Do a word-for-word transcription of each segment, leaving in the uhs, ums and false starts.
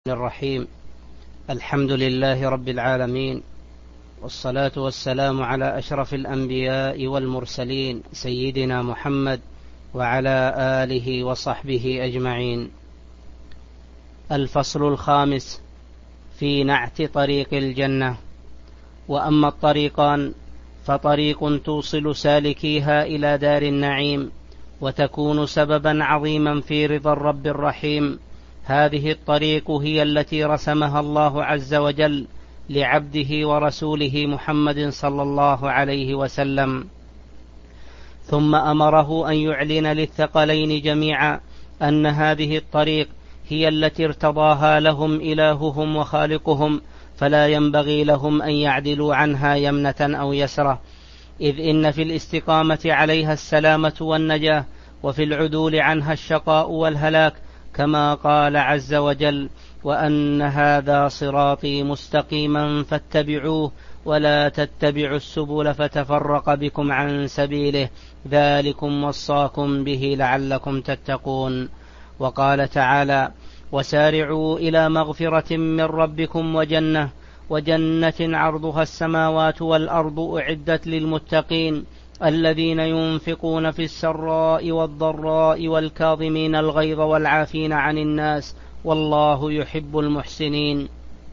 الرحيم. الحمد لله رب العالمين، والصلاة والسلام على أشرف الأنبياء والمرسلين سيدنا محمد وعلى آله وصحبه أجمعين. الفصل الخامس في نعت طريق الجنة. وأما الطريقان فطريق توصل سالكيها إلى دار النعيم وتكون سببا عظيما في رضا الرب الرحيم. هذه الطريق هي التي رسمها الله عز وجل لعبده ورسوله محمد صلى الله عليه وسلم، ثم أمره أن يعلن للثقلين جميعا أن هذه الطريق هي التي ارتضاها لهم إلههم وخالقهم، فلا ينبغي لهم أن يعدلوا عنها يمنة أو يسرة، إذ إن في الاستقامة عليها السلامة والنجاة، وفي العدول عنها الشقاء والهلاك، كما قال عز وجل: وأن هذا صراطي مستقيما فاتبعوه ولا تتبعوا السبل فتفرق بكم عن سبيله ذلكم وصاكم به لعلكم تتقون. وقال تعالى: وسارعوا إلى مغفرة من ربكم وجنة وجنة عرضها السماوات والأرض أعدت للمتقين الذين ينفقون في السراء والضراء والكاظمين الغيظ والعافين عن الناس والله يحب المحسنين.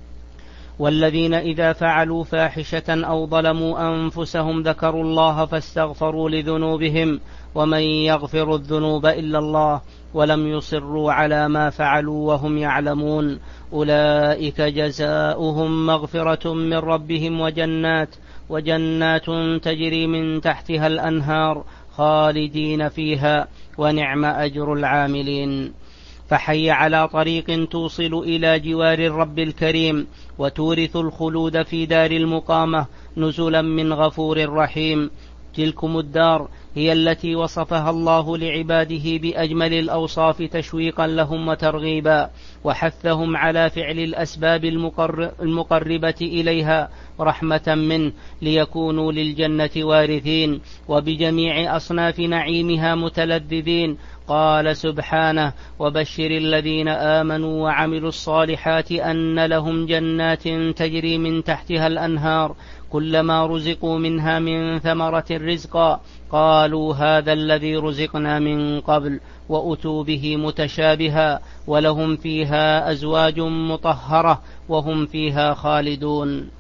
والذين إذا فعلوا فاحشة أو ظلموا أنفسهم ذكروا الله فاستغفروا لذنوبهم ومن يغفر الذنوب إلا الله ولم يصروا على ما فعلوا وهم يعلمون أولئك جزاؤهم مغفرة من ربهم وجنات وجنات تجري من تحتها الأنهار خالدين فيها ونعم أجر العاملين. فحي على طريق توصل إلى جوار الرب الكريم وتورث الخلود في دار المقامة نزلا من غفور رحيم. تلكم الدار هي التي وصفها الله لعباده بأجمل الأوصاف تشويقا لهم وترغيبا، وحثهم على فعل الأسباب المقربة إليها رحمة منه ليكونوا للجنة وارثين وبجميع أصناف نعيمها متلذذين. قال سبحانه: وبشر الذين آمنوا وعملوا الصالحات أن لهم جنات تجري من تحتها الأنهار كلما رزقوا منها من ثمرة رزقا قالوا هذا الذي رزقنا من قبل وأتوا به متشابها ولهم فيها أزواج مطهرة وهم فيها خالدون.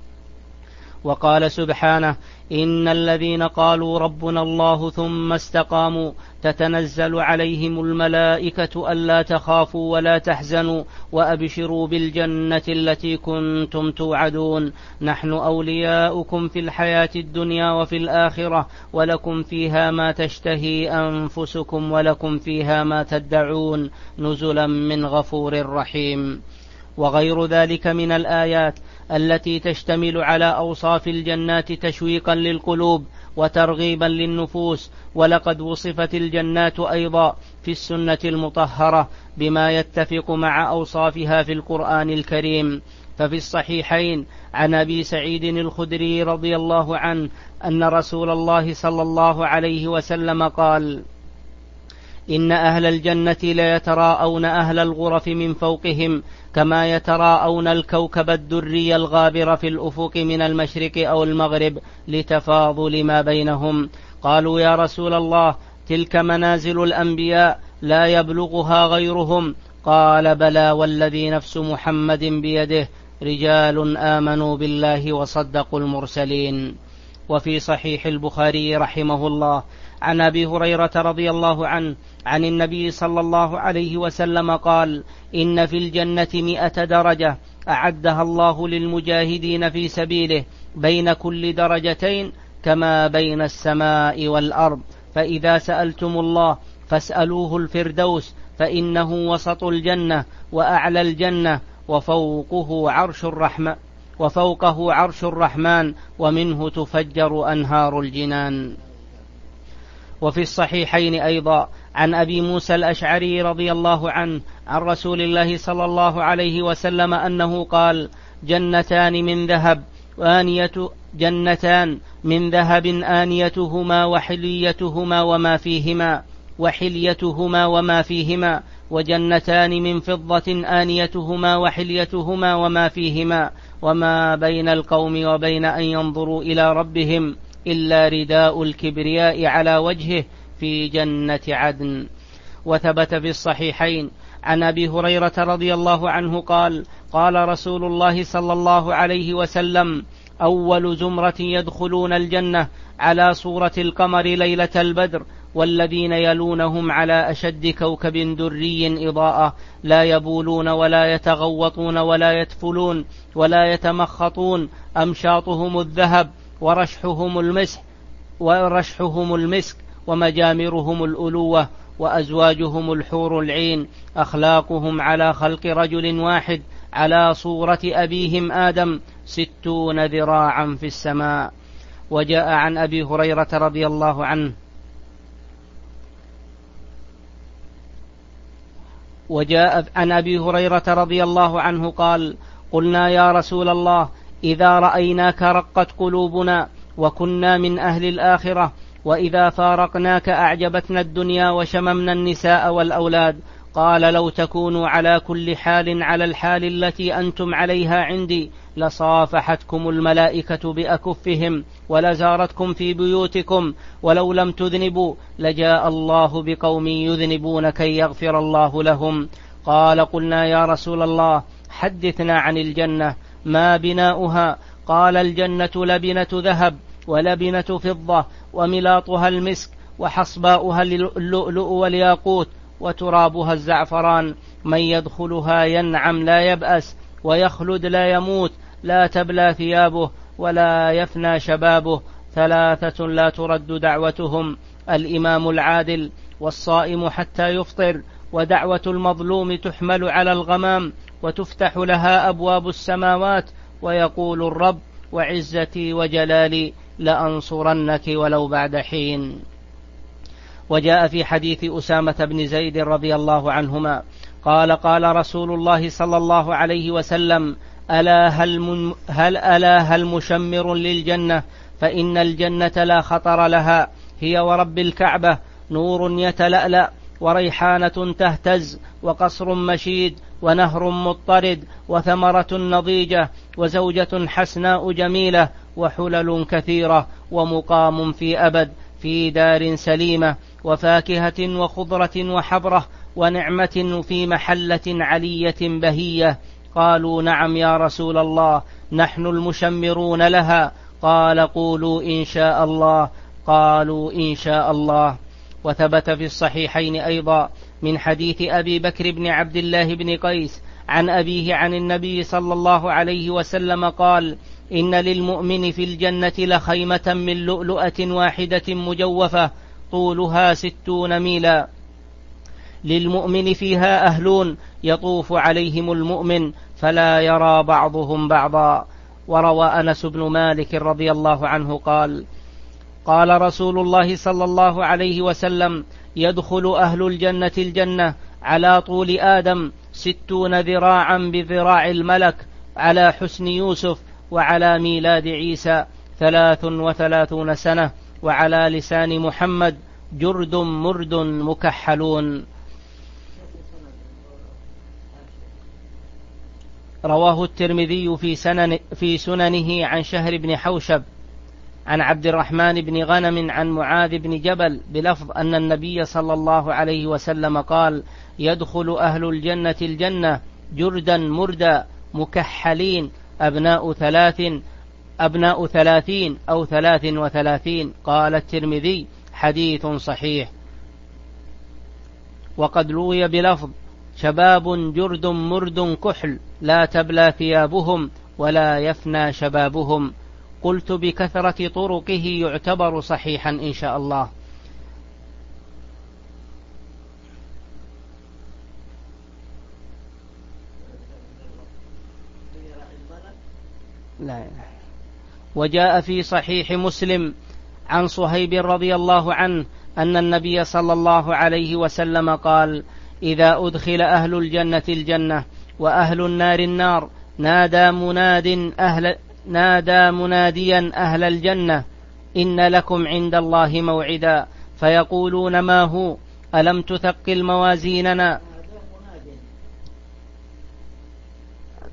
وقال سبحانه: إن الذين قالوا ربنا الله ثم استقاموا تتنزل عليهم الملائكة ألا تخافوا ولا تحزنوا وأبشروا بالجنة التي كنتم توعدون نحن أولياؤكم في الحياة الدنيا وفي الآخرة ولكم فيها ما تشتهي أنفسكم ولكم فيها ما تدعون نزلا من غفور رحيم. وغير ذلك من الآيات التي تشتمل على أوصاف الجنات تشويقا للقلوب وترغيبا للنفوس. ولقد وصفت الجنات أيضا في السنة المطهرة بما يتفق مع أوصافها في القرآن الكريم. ففي الصحيحين عن أبي سعيد الخدري رضي الله عنه أن رسول الله صلى الله عليه وسلم قال: إن أهل الجنة ليتراءون أهل الغرف من فوقهم كما يتراءون الكوكب الدري الغابر في الأفق من المشرق أو المغرب لتفاضل ما بينهم. قالوا: يا رسول الله، تلك منازل الأنبياء لا يبلغها غيرهم. قال: بلى والذي نفس محمد بيده رجال آمنوا بالله وصدقوا المرسلين. وفي صحيح البخاري رحمه الله عن أبي هريرة رضي الله عنه عن النبي صلى الله عليه وسلم قال: إن في الجنة مئة درجة أعدها الله للمجاهدين في سبيله بين كل درجتين كما بين السماء والأرض، فإذا سألتم الله فاسألوه الفردوس فإنه وسط الجنة وأعلى الجنة وفوقه عرش الرحمن وفوقه عرش الرحمن ومنه تفجر أنهار الجنان. وفي الصحيحين أيضا عن أبي موسى الأشعري رضي الله عنه عن رسول الله صلى الله عليه وسلم أنه قال: جنتان من ذهب آنية جنتان من ذهب آنيتهما وحليتهما وما فيهما وحليتهما وما فيهما وجنتان من فضة آنيتهما وحليتهما وما فيهما، وما بين القوم وبين أن ينظروا إلى ربهم إلا رداء الكبرياء على وجهه في جنة عدن. وثبت في الصحيحين عن أبي هريرة رضي الله عنه قال: قال رسول الله صلى الله عليه وسلم: أول زمرة يدخلون الجنة على صورة القمر ليلة البدر، والذين يلونهم على أشد كوكب دري إضاءة، لا يبولون ولا يتغوطون ولا يتفلون ولا يتمخطون، أمشاطهم الذهب ورشحهم المسك ورشحهم المسك ومجامرهم الألوة، وأزواجهم الحور العين، أخلاقهم على خلق رجل واحد على صورة أبيهم آدم، ستون ذراعا في السماء. وجاء عن أبي هريرة رضي الله عنه وجاء عن أبي هريرة رضي الله عنه قال: قلنا يا رسول الله إذا رأيناك رقت قلوبنا وكنا من أهل الآخرة، وإذا فارقناك أعجبتنا الدنيا وشممنا النساء والأولاد. قال: لو تكونوا على كل حال على الحال التي أنتم عليها عندي لصافحتكم الملائكة بأكفهم ولزارتكم في بيوتكم، ولو لم تذنبوا لجاء الله بقوم يذنبون كي يغفر الله لهم. قال: قلنا يا رسول الله حدثنا عن الجنة، ما بناؤها؟ قال: الجنة لبنة ذهب ولبنة فضة، وملاطها المسك، وحصباؤها اللؤلؤ والياقوت، وترابها الزعفران، من يدخلها ينعم لا يبأس، ويخلد لا يموت، لا تبلى ثيابه ولا يفنى شبابه. ثلاثة لا ترد دعوتهم: الإمام العادل، والصائم حتى يفطر، ودعوة المظلوم تحمل على الغمام وتفتح لها أبواب السماوات، ويقول الرب: وعزتي وجلالي لأنصرنك ولو بعد حين. وجاء في حديث أسامة بن زيد رضي الله عنهما قال: قال رسول الله صلى الله عليه وسلم: ألا هل, من هل ألا هل مشمر للجنة، فإن الجنة لا خطر لها، هي ورب الكعبة نور يتلألأ، وريحانة تهتز، وقصر مشيد، ونهر مضطرد، وثمرة نضيجة، وزوجة حسناء جميلة، وحلل كثيرة، ومقام في أبد في دار سليمة، وفاكهة وخضرة وحبرة، ونعمة في محلة علية بهية. قالوا: نعم يا رسول الله، نحن المشمرون لها. قال: قولوا إن شاء الله. قالوا: إن شاء الله. وثبت في الصحيحين أيضا من حديث أبي بكر بن عبد الله بن قيس عن أبيه عن النبي صلى الله عليه وسلم قال: إن للمؤمن في الجنة لخيمة من لؤلؤة واحدة مجوفة طولها ستون ميلا، للمؤمن فيها أهلون يطوف عليهم المؤمن فلا يرى بعضهم بعضا. وروى أنس بن مالك رضي الله عنه قال: قال رسول الله صلى الله عليه وسلم: يدخل أهل الجنة الجنة على طول آدم ستون ذراعا بذراع الملك، على حسن يوسف، وعلى ميلاد عيسى ثلاث وثلاثون سنة، وعلى لسان محمد جرد مرد مكحلون. رواه الترمذي في, سنن في سننه عن شهر بن حوشب عن عبد الرحمن بن غنم عن معاذ بن جبل بلفظ أن النبي صلى الله عليه وسلم قال: يدخل أهل الجنة الجنة جردا مردا مكحلين أبناء ثلاث أبناء ثلاثين أو ثلاث وثلاثين. قال الترمذي: حديث صحيح. وقد روي بلفظ: شباب جرد مرد كحل، لا تبلى ثيابهم ولا يفنى شبابهم. قلت: بكثرة طرقه يعتبر صحيحا إن شاء الله. لا. وجاء في صحيح مسلم عن صهيب رضي الله عنه أن النبي صلى الله عليه وسلم قال: إذا أدخل أهل الجنة الجنة وأهل النار النار نادى مناد أهل نادى مناديا أهل الجنة: إن لكم عند الله موعدا. فيقولون: ما هو؟ ألم تثقل موازيننا؟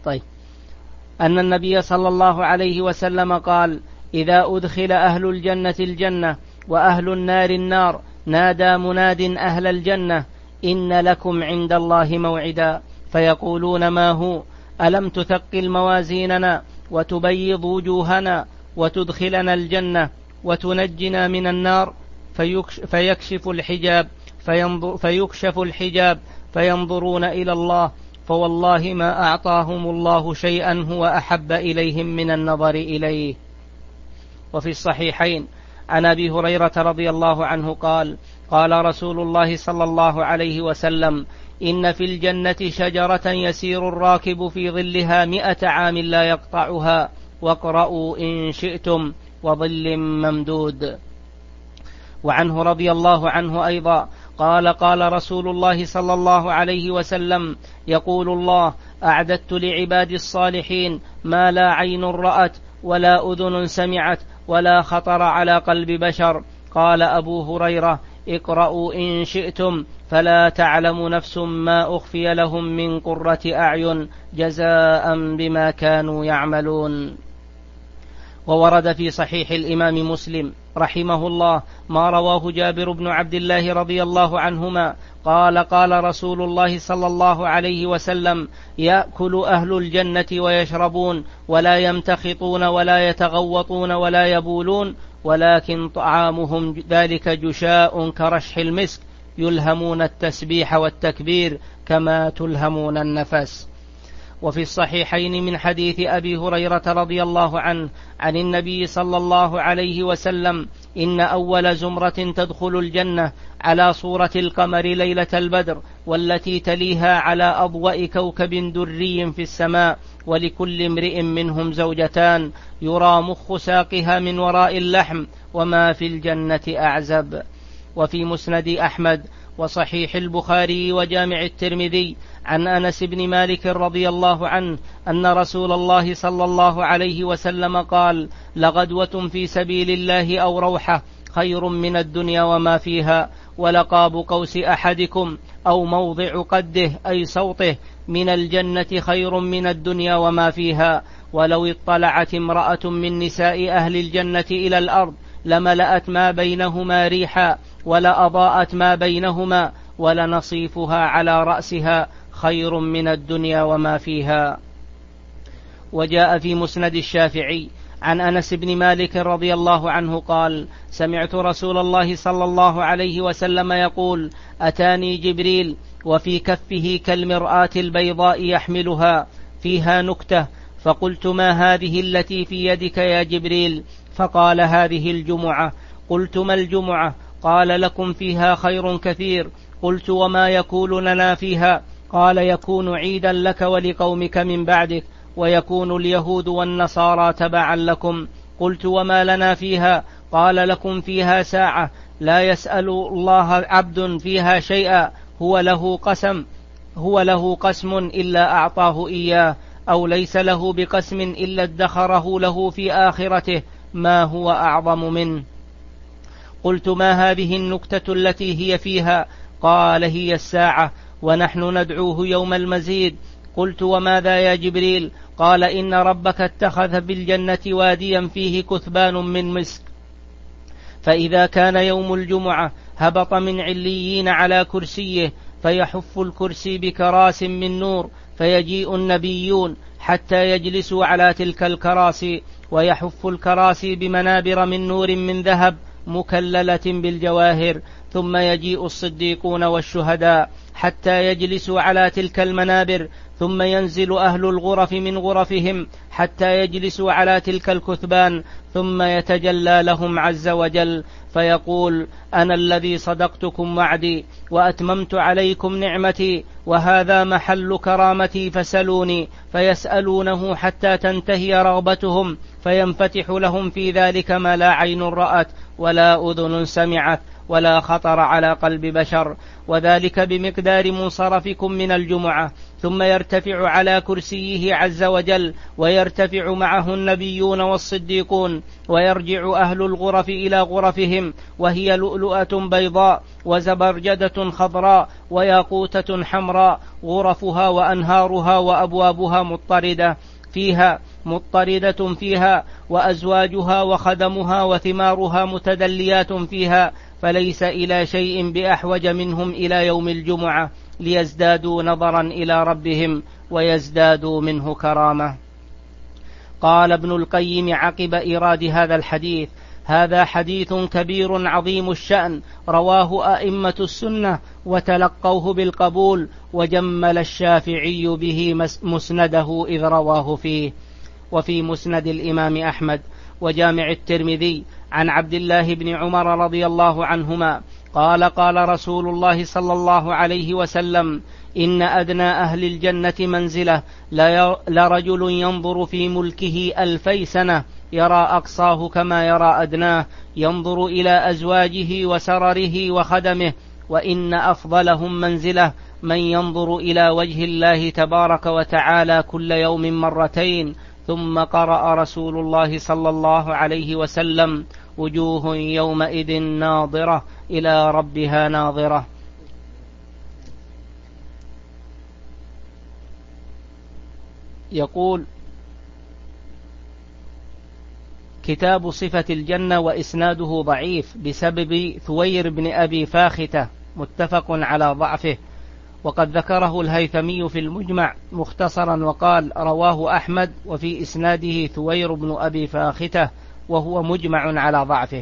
طيب أن النبي صلى الله عليه وسلم قال: إذا أدخل أهل الجنة الجنة وأهل النار النار نادى مناد أهل الجنة: إن لكم عند الله موعدا. فيقولون: ما هو؟ ألم تثقل موازيننا وتبيض وجوهنا وتدخلنا الجنة وتنجنا من النار؟ فيكشف الحجاب فينظر فيكشف الحجاب فينظرون إلى الله، فوالله ما أعطاهم الله شيئا هو أحب إليهم من النظر إليه. وفي الصحيحين عن أبي هريرة رضي الله عنه قال: قال رسول الله صلى الله عليه وسلم: إن في الجنة شجرة يسير الراكب في ظلها مئة عام لا يقطعها، واقرأوا إن شئتم، وظل ممدود. وعنه رضي الله عنه أيضا قال: قال رسول الله صلى الله عليه وسلم: يقول الله: أعددت لعبادي الصالحين ما لا عين رأت ولا أذن سمعت ولا خطر على قلب بشر. قال أبو هريرة: اقرأوا إن شئتم، فلا تعلم نفس ما أخفي لهم من قرة أعين جزاء بما كانوا يعملون. وورد في صحيح الإمام مسلم رحمه الله ما رواه جابر بن عبد الله رضي الله عنهما قال: قال رسول الله صلى الله عليه وسلم: يأكل أهل الجنة ويشربون ولا يمتخطون ولا يتغوطون ولا يبولون، ولكن طعامهم ذلك جشاء كرشح المسك، يلهمون التسبيح والتكبير كما تلهمون النفس. وفي الصحيحين من حديث أبي هريرة رضي الله عنه عن النبي صلى الله عليه وسلم: إن أول زمرة تدخل الجنة على صورة القمر ليلة البدر، والتي تليها على أضواء كوكب دري في السماء، ولكل امرئ منهم زوجتان يرى مخ ساقها من وراء اللحم، وما في الجنة أعزب. وفي مسند أحمد وصحيح البخاري وجامع الترمذي عن أنس بن مالك رضي الله عنه أن رسول الله صلى الله عليه وسلم قال: لغدوة في سبيل الله أو روحة خير من الدنيا وما فيها، ولقاب قوس أحدكم أو موضع قده أي صوته من الجنة خير من الدنيا وما فيها. ولو اطلعت امرأة من نساء أهل الجنة إلى الأرض لملأت ما بينهما ريحا، ولأضاءت ما بينهما، ولنصيفها على رأسها خير من الدنيا وما فيها. وجاء في مسند الشافعي عن أنس بن مالك رضي الله عنه قال: سمعت رسول الله صلى الله عليه وسلم يقول: أتاني جبريل وفي كفه كالمرآة البيضاء يحملها فيها نكتة، فقلت: ما هذه التي في يدك يا جبريل؟ فقال: هذه الجمعة. قلت: ما الجمعة؟ قال: لكم فيها خير كثير. قلت: وما يكون لنا فيها؟ قال: يكون عيدا لك ولقومك من بعدك، ويكون اليهود والنصارى تبعا لكم. قلت: وما لنا فيها؟ قال: لكم فيها ساعة لا يسأل الله عبد فيها شيئا هو له قسم هو له قسم إلا أعطاه إياه، أو ليس له بقسم إلا ادخره له في آخرته ما هو أعظم منه. قلت: ما هذه النكتة التي هي فيها؟ قال: هي الساعة، ونحن ندعوه يوم المزيد. قلت: وماذا يا جبريل؟ قال: إن ربك اتخذ بالجنة واديا فيه كثبان من مسك، فإذا كان يوم الجمعة هبط من عليين على كرسيه، فيحف الكرسي بكراس من نور، فيجيء النبيون حتى يجلسوا على تلك الكراسي، ويحف الكراسي بمنابر من نور من ذهب مكللة بالجواهر، ثم يجيء الصديقون والشهداء حتى يجلسوا على تلك المنابر، ثم ينزل أهل الغرف من غرفهم حتى يجلسوا على تلك الكثبان، ثم يتجلى لهم عز وجل فيقول: أنا الذي صدقتكم وعدي وأتممت عليكم نعمتي، وهذا محل كرامتي، فسلوني. فيسألونه حتى تنتهي رغبتهم، فينفتح لهم في ذلك ما لا عين رأت ولا أذن سمعت ولا خطر على قلب بشر، وذلك بمقدار منصرفكم من الجمعة. ثم يرتفع على كرسيه عز وجل، ويرتفع معه النبيون والصديقون، ويرجع أهل الغرف إلى غرفهم، وهي لؤلؤة بيضاء وزبرجدة خضراء وياقوتة حمراء، غرفها وأنهارها وأبوابها مضطردة فيها مضطردة فيها وأزواجها وخدمها وثمارها متدليات فيها، فليس إلى شيء بأحوج منهم إلى يوم الجمعة، ليزدادوا نظرا إلى ربهم ويزدادوا منه كرامة. قال ابن القيم عقب إيراد هذا الحديث: هذا حديث كبير عظيم الشأن، رواه أئمة السنة وتلقوه بالقبول، وجمل الشافعي به مسنده إذ رواه فيه. وفي مسند الإمام أحمد وجامع الترمذي عن عبد الله بن عمر رضي الله عنهما قال: قال رسول الله صلى الله عليه وسلم: إن أدنى أهل الجنة منزلة لرجل ينظر في ملكه ألفي سنة يرى أقصاه كما يرى أدناه، ينظر إلى أزواجه وسرره وخدمه، وإن أفضلهم منزلة من ينظر إلى وجه الله تبارك وتعالى كل يوم مرتين. ثم قرأ رسول الله صلى الله عليه وسلم: وجوه يومئذ ناظرة إلى ربها ناظرة. يقول: كتاب صفة الجنة وإسناده ضعيف بسبب ثوير بن أبي فاختة، متفق على ضعفه، وقد ذكره الهيثمي في المجمع مختصرا وقال: رواه أحمد وفي إسناده ثوير بن أبي فاختة وهو مجمع على ضعفه.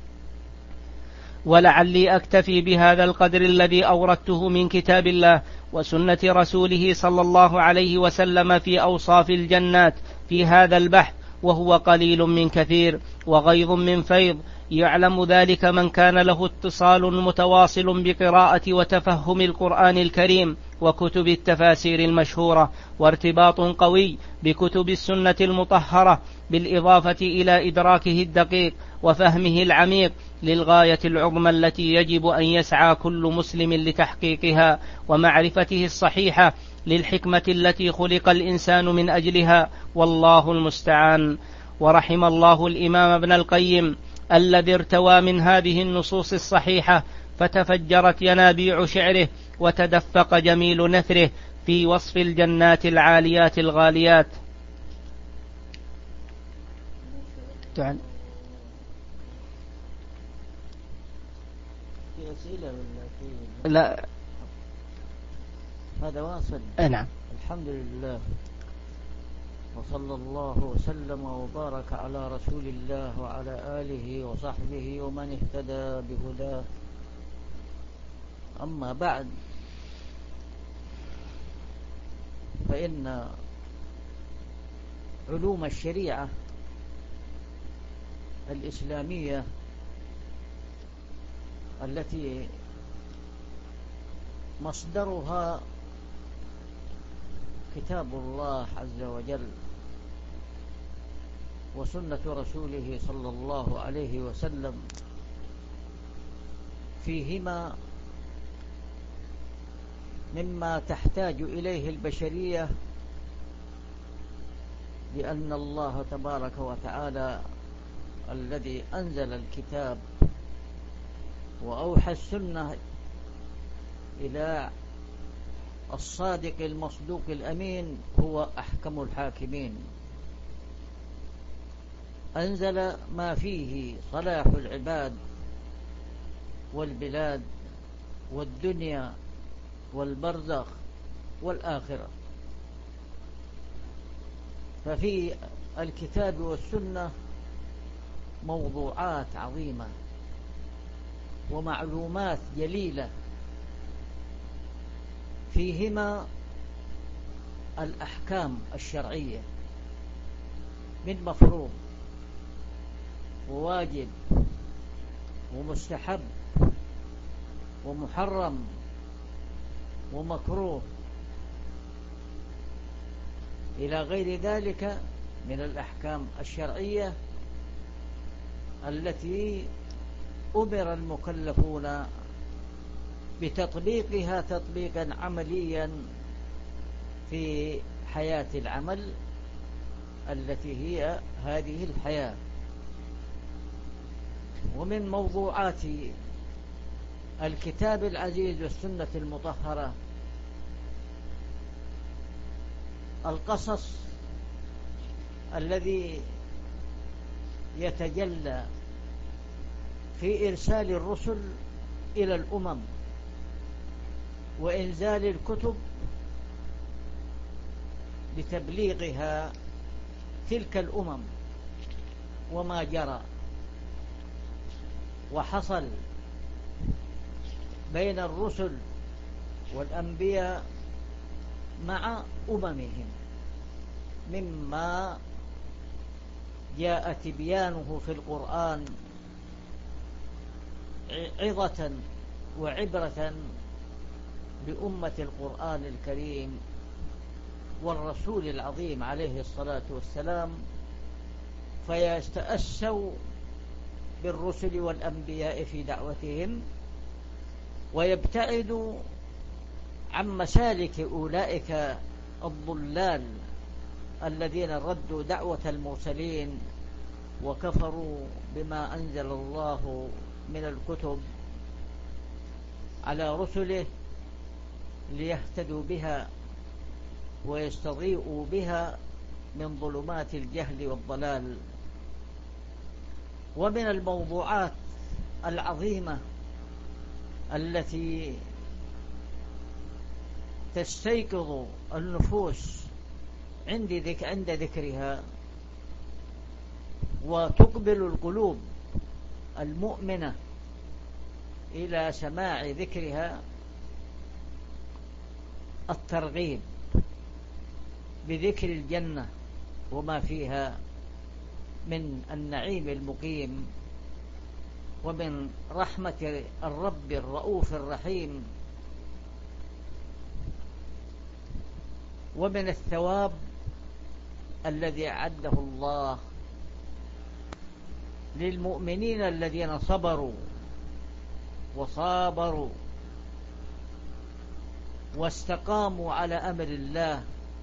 ولعلي أكتفي بهذا القدر الذي أوردته من كتاب الله وسنة رسوله صلى الله عليه وسلم في أوصاف الجنات في هذا البحث، وهو قليل من كثير وغيظ من فيض، يعلم ذلك من كان له اتصال متواصل بقراءة وتفهم القرآن الكريم وكتب التفاسير المشهورة، وارتباط قوي بكتب السنة المطهرة، بالإضافة إلى إدراكه الدقيق وفهمه العميق للغاية العظمى التي يجب أن يسعى كل مسلم لتحقيقها، ومعرفته الصحيحة للحكمة التي خلق الإنسان من أجلها، والله المستعان. ورحم الله الإمام ابن القيم الذي ارتوى من هذه النصوص الصحيحة فتفجرت ينابيع شعره وتدفق جميل نثره في وصف الجنات العاليات الغاليات. لا هذا واصل. نعم. الحمد لله، وصلى الله وسلم وبارك على رسول الله وعلى آله وصحبه ومن اهتدى بهداه. أما بعد، فإن علوم الشريعة الإسلامية التي مصدرها كتاب الله عز وجل وسنة رسوله صلى الله عليه وسلم، فيهما مما تحتاج إليه البشرية، لأن الله تبارك وتعالى الذي أنزل الكتاب وأوحى السنة إلى الصادق المصدوق الأمين هو أحكم الحاكمين، أنزل ما فيه صلاح العباد والبلاد والدنيا والبرزخ والآخرة. ففي الكتاب والسنة موضوعات عظيمة ومعلومات جليلة، فيهما الأحكام الشرعية من مفروض وواجب ومستحب ومحرم ومكروه إلى غير ذلك من الأحكام الشرعية التي أمر المكلفون بتطبيقها تطبيقا عمليا في حياة العمل التي هي هذه الحياة. ومن موضوعات الكتاب العزيز والسنة المطهرة القصص الذي يتجلى في إرسال الرسل إلى الأمم وإنزال الكتب لتبليغها تلك الأمم وما جرى وحصل بين الرسل والأنبياء مع أممهم مما جاء تبيانه في القرآن عظة وعبرة بأمة القرآن الكريم والرسول العظيم عليه الصلاة والسلام، فيستأسوا بالرسل والأنبياء في دعوتهم ويبتعدوا عن مسالك أولئك الضلال الذين ردوا دعوة المرسلين وكفروا بما أنزل الله من الكتب على رسله ليهتدوا بها ويستضيئوا بها من ظلمات الجهل والضلال. ومن الموضوعات العظيمة التي تستيقظ النفوس عند ذكرها وتقبل القلوب المؤمنة إلى سماع ذكرها الترغيب بذكر الجنة وما فيها من النعيم المقيم ومن رحمة الرب الرؤوف الرحيم ومن الثواب الذي أعده الله للمؤمنين الذين صبروا وصابروا واستقاموا على أمر الله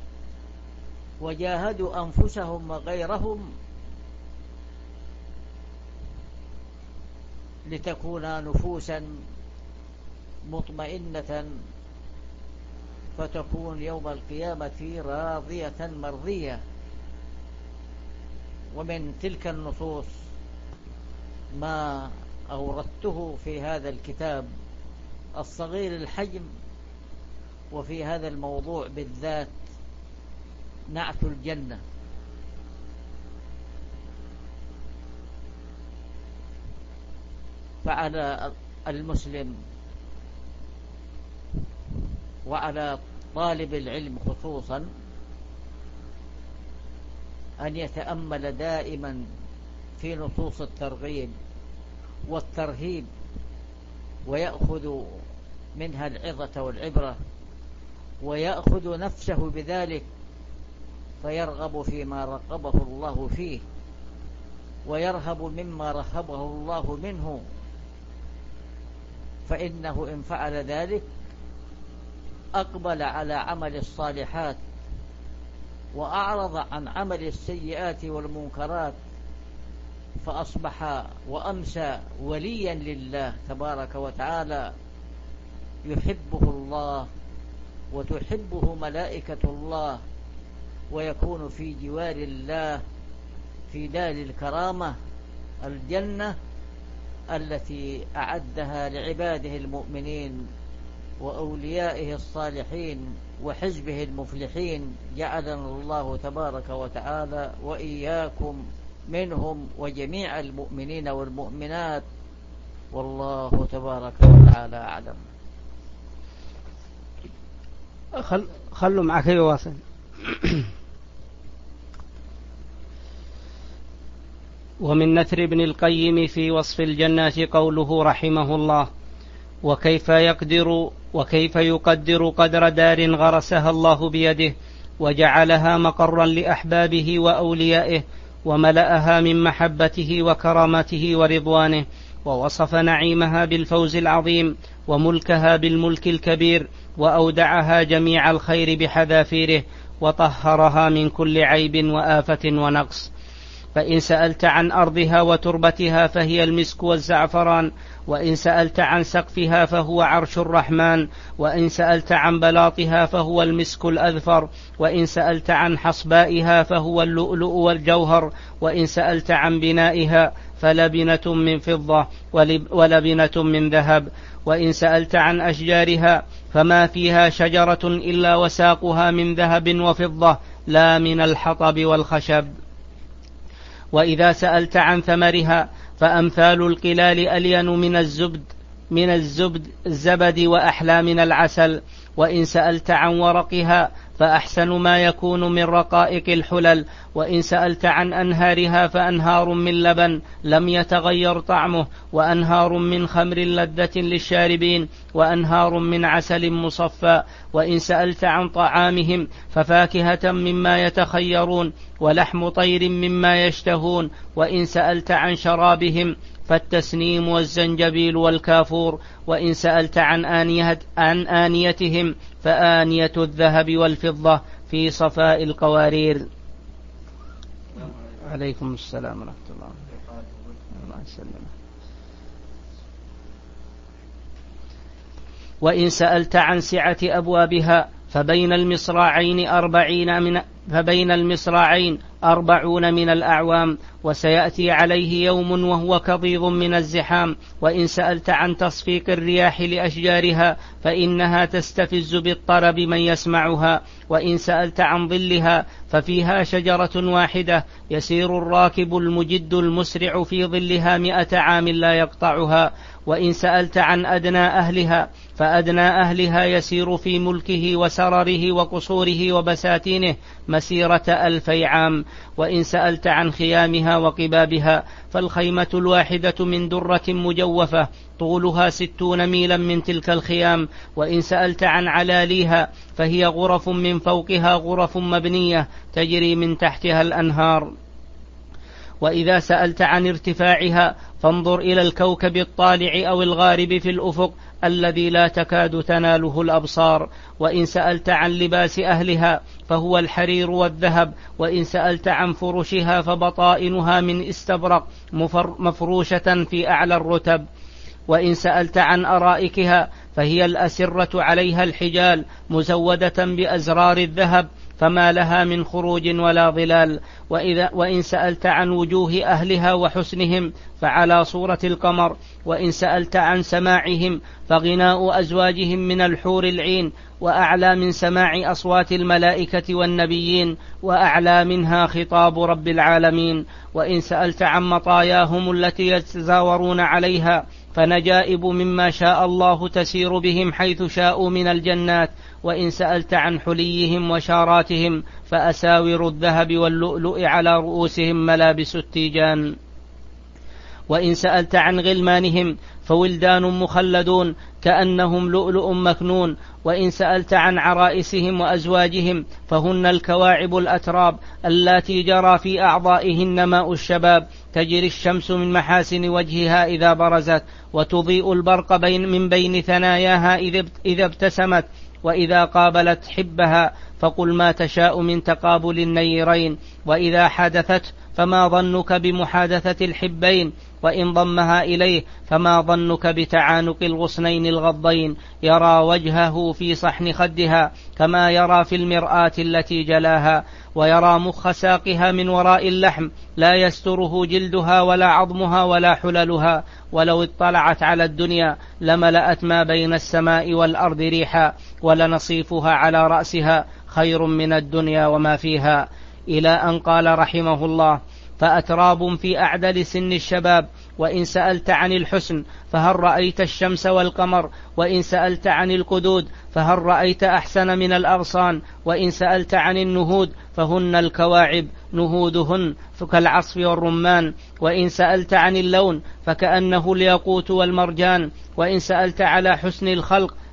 وجاهدوا أنفسهم وغيرهم لتكون نفوسا مطمئنة فتكون يوم القيامة راضية مرضية. ومن تلك النصوص ما أوردته في هذا الكتاب الصغير الحجم وفي هذا الموضوع بالذات نعت الجنة. فعلى المسلم وعلى طالب العلم خصوصا أن يتأمل دائما في نصوص الترغيب والترهيب ويأخذ منها العظة والعبرة ويأخذ نفسه بذلك فيرغب فيما رغبه الله فيه ويرهب مما رهبه الله منه، فإنه إن فعل ذلك أقبل على عمل الصالحات وأعرض عن عمل السيئات والمنكرات فأصبح وأمسى وليا لله تبارك وتعالى يحبه الله وتحبه ملائكة الله ويكون في جوار الله في دار الكرامة الجنة التي أعدها لعباده المؤمنين وأوليائه الصالحين وحزبه المفلحين. جعلنا الله تبارك وتعالى وإياكم منهم وجميع المؤمنين والمؤمنات، والله تبارك وتعالى أعلم. خل... خلوا معك يواصل. ومن نثر ابن القيم في وصف الجنة قوله رحمه الله: وكيف يقدر وكيف يقدر قدر دار غرسها الله بيده وجعلها مقرا لأحبابه وأوليائه وملأها من محبته وكرامته ورضوانه ووصف نعيمها بالفوز العظيم وملكها بالملك الكبير، وأودعها جميع الخير بحذافيره، وطهرها من كل عيب وآفة ونقص. فإن سألت عن أرضها وتربتها فهي المسك والزعفران، وإن سألت عن سقفها فهو عرش الرحمن، وإن سألت عن بلاطها فهو المسك الأذفر، وإن سألت عن حصبائها فهو اللؤلؤ والجوهر، وإن سألت عن بنائها فلبنة من فضة ولبنة من ذهب، وإن سألت عن أشجارها فما فيها شجرة إلا وساقها من ذهب وفضة لا من الحطب والخشب. وإذا سألت عن ثمرها فأمثال القلال ألين من الزبد من الزبد الزبد وأحلى من العسل، وإن سألت عن ورقها فأحسن ما يكون من رقائق الحلل، وإن سألت عن أنهارها فأنهار من لبن لم يتغير طعمه، وأنهار من خمر لذة للشاربين، وأنهار من عسل مصفى، وإن سألت عن طعامهم ففاكهة مما يتخيرون، ولحم طير مما يشتهون، وإن سألت عن شرابهم فالتسنيم والزنجبيل والكافور، وإن سألت عن آنية عن آنيتهم فآنية الذهب والفضة في صفاء القوارير. عليكم السلام ورحمة الله. الله يسلمك. وإن سألت عن سعة أبوابها فبين المصراعين أربعين من فبين المصراعين أربعون من الأعوام، وسيأتي عليه يوم وهو كضيض من الزحام. وإن سألت عن تصفيق الرياح لأشجارها فإنها تستفز بالطرب من يسمعها، وإن سألت عن ظلها ففيها شجرة واحدة يسير الراكب المجد المسرع في ظلها مئة عام لا يقطعها، وإن سألت عن أدنى أهلها فأدنى أهلها يسير في ملكه وسرره وقصوره وبساتينه مسيرة ألفي عام، وإن سألت عن خيامها وقبابها فالخيمة الواحدة من درة مجوفة طولها ستون ميلا من تلك الخيام، وإن سألت عن علاليها فهي غرف من فوقها غرف مبنية تجري من تحتها الأنهار. وإذا سألت عن ارتفاعها فانظر إلى الكوكب الطالع أو الغارب في الأفق الذي لا تكاد تناله الأبصار، وإن سألت عن لباس أهلها فهو الحرير والذهب، وإن سألت عن فرشها فبطائنها من استبرق مفروشة في أعلى الرتب، وإن سألت عن أرائكها فهي الأسرة عليها الحجال مزودة بأزرار الذهب فما لها من خروج ولا ظلال، وإذا وإن سألت عن وجوه أهلها وحسنهم فعلى صورة القمر، وإن سألت عن سماعهم فغناء أزواجهم من الحور العين وأعلى من سماع أصوات الملائكة والنبيين، وأعلى منها خطاب رب العالمين، وإن سألت عن مطاياهم التي يتزاورون عليها فنجائب مما شاء الله تسير بهم حيث شاءوا من الجنات، وإن سألت عن حليهم وشاراتهم فأساور الذهب واللؤلؤ على رؤوسهم ملابس التيجان، وإن سألت عن غلمانهم فولدان مخلدون كأنهم لؤلؤ مكنون، وإن سألت عن عرائسهم وأزواجهم فهن الكواعب الأتراب اللاتي جرى في أعضائهن ماء الشباب، تجري الشمس من محاسن وجهها إذا برزت، وتضيء البرق بين من بين ثناياها إذا ابتسمت، وإذا قابلت حبها فقل ما تشاء من تقابل النيرين، وإذا حدثت فما ظنك بمحادثة الحبين، وإن ضمها إليه فما ظنك بتعانق الغصنين الغضين، يرى وجهه في صحن خدها كما يرى في المرآة التي جلاها، ويرى مخ ساقها من وراء اللحم لا يستره جلدها ولا عظمها ولا حللها، ولو اطلعت على الدنيا لملأت ما بين السماء والأرض ريحا، ولنصيفها على رأسها خير من الدنيا وما فيها، إلى أن قال رحمه الله: فأتراب في أعدل سن الشباب. وإن سألت عن الحسن فهل رأيت الشمس والقمر، وإن سألت عن القدود فهل رأيت أحسن من الأغصان، وإن سألت عن النهود فهن الكواعب نهودهن كالعصف والرمان، وإن سألت عن اللون فكأنه الياقوت والمرجان، وإن سألت على حسن الخلق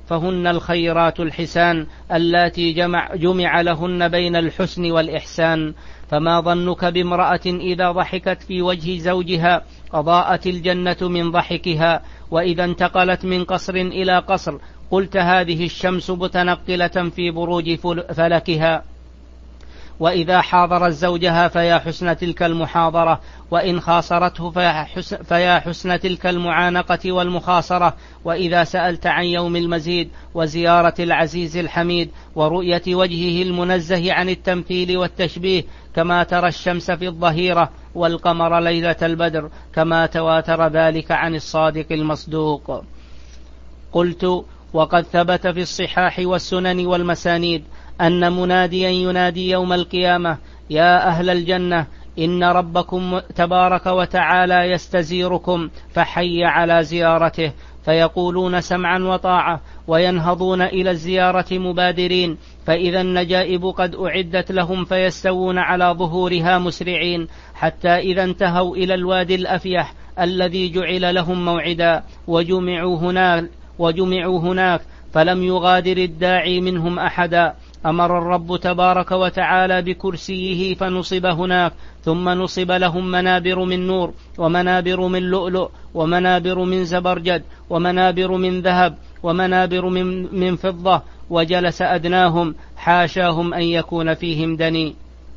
فهن الخيرات الحسان اللاتي جمع, جمع لهن بين الحسن والإحسان. فما ظنك بامرأة إذا ضحكت في وجه زوجها أضاءت الجنة من ضحكها، وإذا انتقلت من قصر إلى قصر قلت هذه الشمس متنقلة في بروج فلكها. وإذا حاضرت زوجها فيا حسن تلك المحاضرة، وإن خاصرته فيا حسن, فيا حسن تلك المعانقة والمخاصرة. وإذا سألت عن يوم المزيد وزيارة العزيز الحميد ورؤية وجهه المنزه عن التمثيل والتشبيه، كما ترى الشمس في الظهيرة والقمر ليلة البدر، كما تواتر ذلك عن الصادق المصدوق. قلت: وقد ثبت في الصحاح والسنن والمسانيد أن مناديا ينادي يوم القيامة: يا أهل الجنة إن ربكم تبارك وتعالى يستزيركم، فحي على زيارته. فيقولون سمعا وطاعة، وينهضون إلى الزيارة مبادرين، فإذا النجائب قد أعدت لهم فيستوون على ظهورها مسرعين، حتى إذا انتهوا إلى الوادي الأفيح الذي جعل لهم موعدا وجمعوا هناك, وجمعوا هناك فلم يغادر الداعي منهم أحدا. أمر الرب تبارك وتعالى بكرسيه فنصب هناك، ثم نصب لهم منابر من نور، ومنابر من لؤلؤ، ومنابر من زبرجد، ومنابر من ذهب، ومنابر من, من فضة، وجلس أدناهم حاشاهم أن يكون فيهم دني،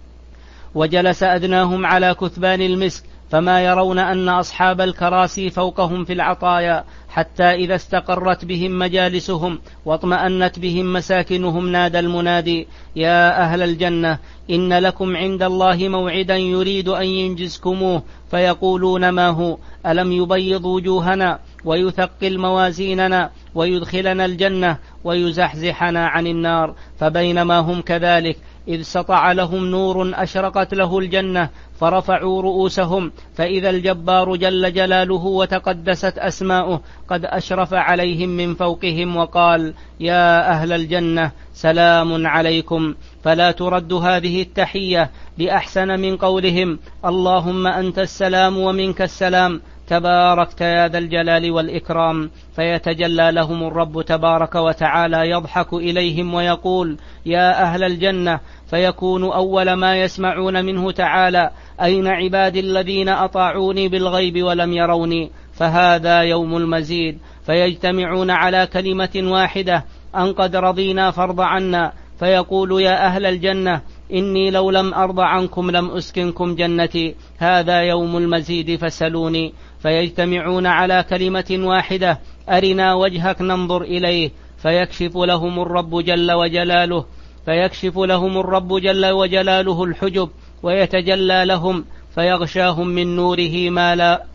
وجلس أدناهم على كثبان المسك، فما يرون أن أصحاب الكراسي فوقهم في العطايا، حتى إذا استقرت بهم مجالسهم واطمأنت بهم مساكنهم نادى المنادي: يا أهل الجنة إن لكم عند الله موعدا يريد أن ينجزكموه. فيقولون: ما هو؟ ألم يبيض وجوهنا ويثقل موازيننا ويدخلنا الجنة ويزحزحنا عن النار؟ فبينما هم كذلك إذ سطع لهم نور أشرقت له الجنة، فرفعوا رؤوسهم فإذا الجبار جل جلاله وتقدست أسماؤه قد أشرف عليهم من فوقهم وقال: يا أهل الجنة سلام عليكم. فلا ترد هذه التحية بأحسن من قولهم: اللهم أنت السلام ومنك السلام، تباركت يا ذا الجلال والإكرام. فيتجلى لهم الرب تبارك وتعالى يضحك إليهم ويقول: يا أهل الجنة، فيكون أول ما يسمعون منه تعالى: أين عبادي الذين أطاعوني بالغيب ولم يروني؟ فهذا يوم المزيد. فيجتمعون على كلمة واحدة: أن قد رضينا فارض عنا. فيقول: يا أهل الجنة إني لو لم أرض عنكم لم أسكنكم جنتي، هذا يوم المزيد فسلوني. فيجتمعون على كلمة واحدة: أرنا وجهك ننظر إليه. فيكشف لهم الرب جل وجلاله فيكشف لهم الرب جل وجلاله الحجب، ويتجلى لهم فيغشاهم من نوره ما لا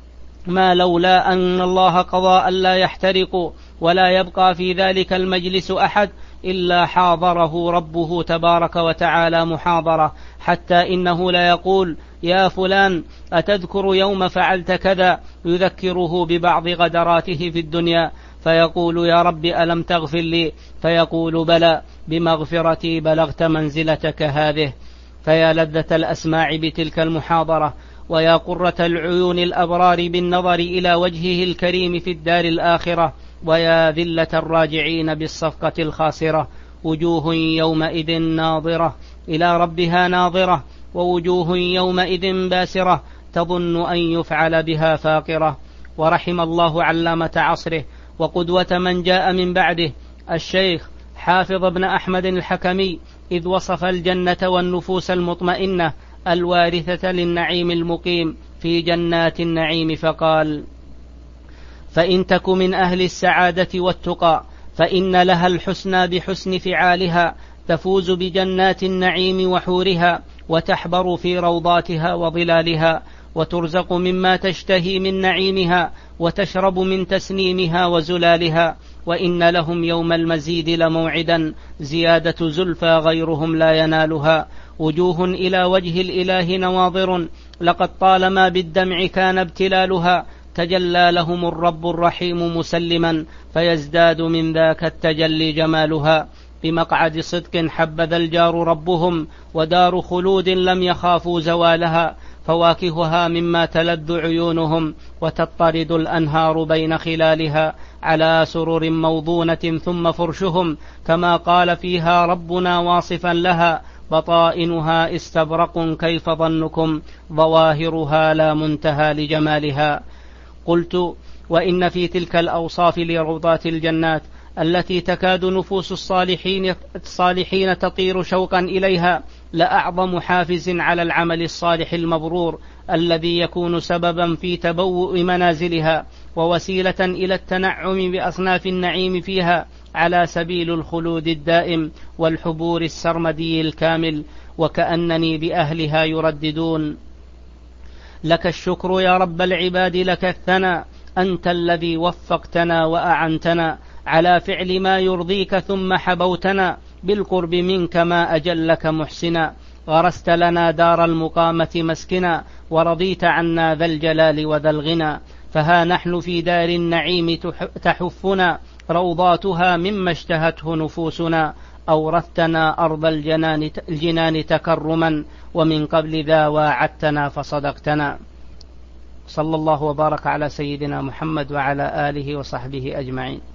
ما لولا أن الله قضى ألا يحترقوا، ولا يبقى في ذلك المجلس أحد إلا حاضره ربه تبارك وتعالى محاضرة، حتى إنه لا يقول: يا فلان أتذكر يوم فعلت كذا، يذكره ببعض غدراته في الدنيا، فيقول: يا رب ألم تغفر لي؟ فيقول: بلى، بمغفرتي بلغت منزلتك هذه. فيا لذة الأسماع بتلك المحاضرة، ويا قرة العيون الأبرار بالنظر إلى وجهه الكريم في الدار الآخرة، ويا ذلة الراجعين بالصفقة الخاسرة. وجوه يومئذ ناظرة إلى ربها ناظرة، ووجوه يومئذ باسرة تظن أن يفعل بها فاقرة. ورحم الله علامة عصره وقدوة من جاء من بعده الشيخ حافظ بن أحمد الحكمي، إذ وصف الجنة والنفوس المطمئنة الوارثة للنعيم المقيم في جنات النعيم فقال: فإن تك من أهل السعادة والتقى فإن لها الحسنى بحسن فعالها، تفوز بجنات النعيم وحورها، وتحبر في روضاتها وظلالها، وترزق مما تشتهي من نعيمها، وتشرب من تسنيمها وزلالها. وإن لهم يوم المزيد لموعدا زيادة زلفى غيرهم لا ينالها. وجوه إلى وجه الإله نواظر، لقد طالما بالدمع كان ابتلالها، تجلى لهم الرب الرحيم مسلما، فيزداد من ذاك التجلي جمالها. بمقعد صدق حبذا الجار ربهم، ودار خلود لم يخافوا زوالها، فواكهها مما تلذ عيونهم وتضطرد الأنهار بين خلالها على سرر موضونة ثم فرشهم كما قال فيها ربنا واصفا لها بطائنها استبرق كيف ظنكم ظواهرها لا منتهى لجمالها. قلت وإن في تلك الأوصاف لروضات الجنات التي تكاد نفوس الصالحين, الصالحين تطير شوقا إليها لأعظم حافز على العمل الصالح المبرور الذي يكون سببا في تبوء منازلها ووسيلة إلى التنعم بأصناف النعيم فيها على سبيل الخلود الدائم والحبور السرمدي الكامل. وكأنني بأهلها يرددون لك الشكر يا رب العباد لك الثناء أنت الذي وفقتنا وأعنتنا على فعل ما يرضيك ثم حبوتنا بالقرب منك ما أجلك محسنا غرست لنا دار المقامة مسكنا ورضيت عنا ذا الجلال وذا الغنى فها نحن في دار النعيم تحفنا روضاتها مما اشتهته نفوسنا أورثتنا أرض الجنان, الجنان تكرما ومن قبل ذا واعدتنا فصدقتنا. صلى الله وبارك على سيدنا محمد وعلى آله وصحبه أجمعين.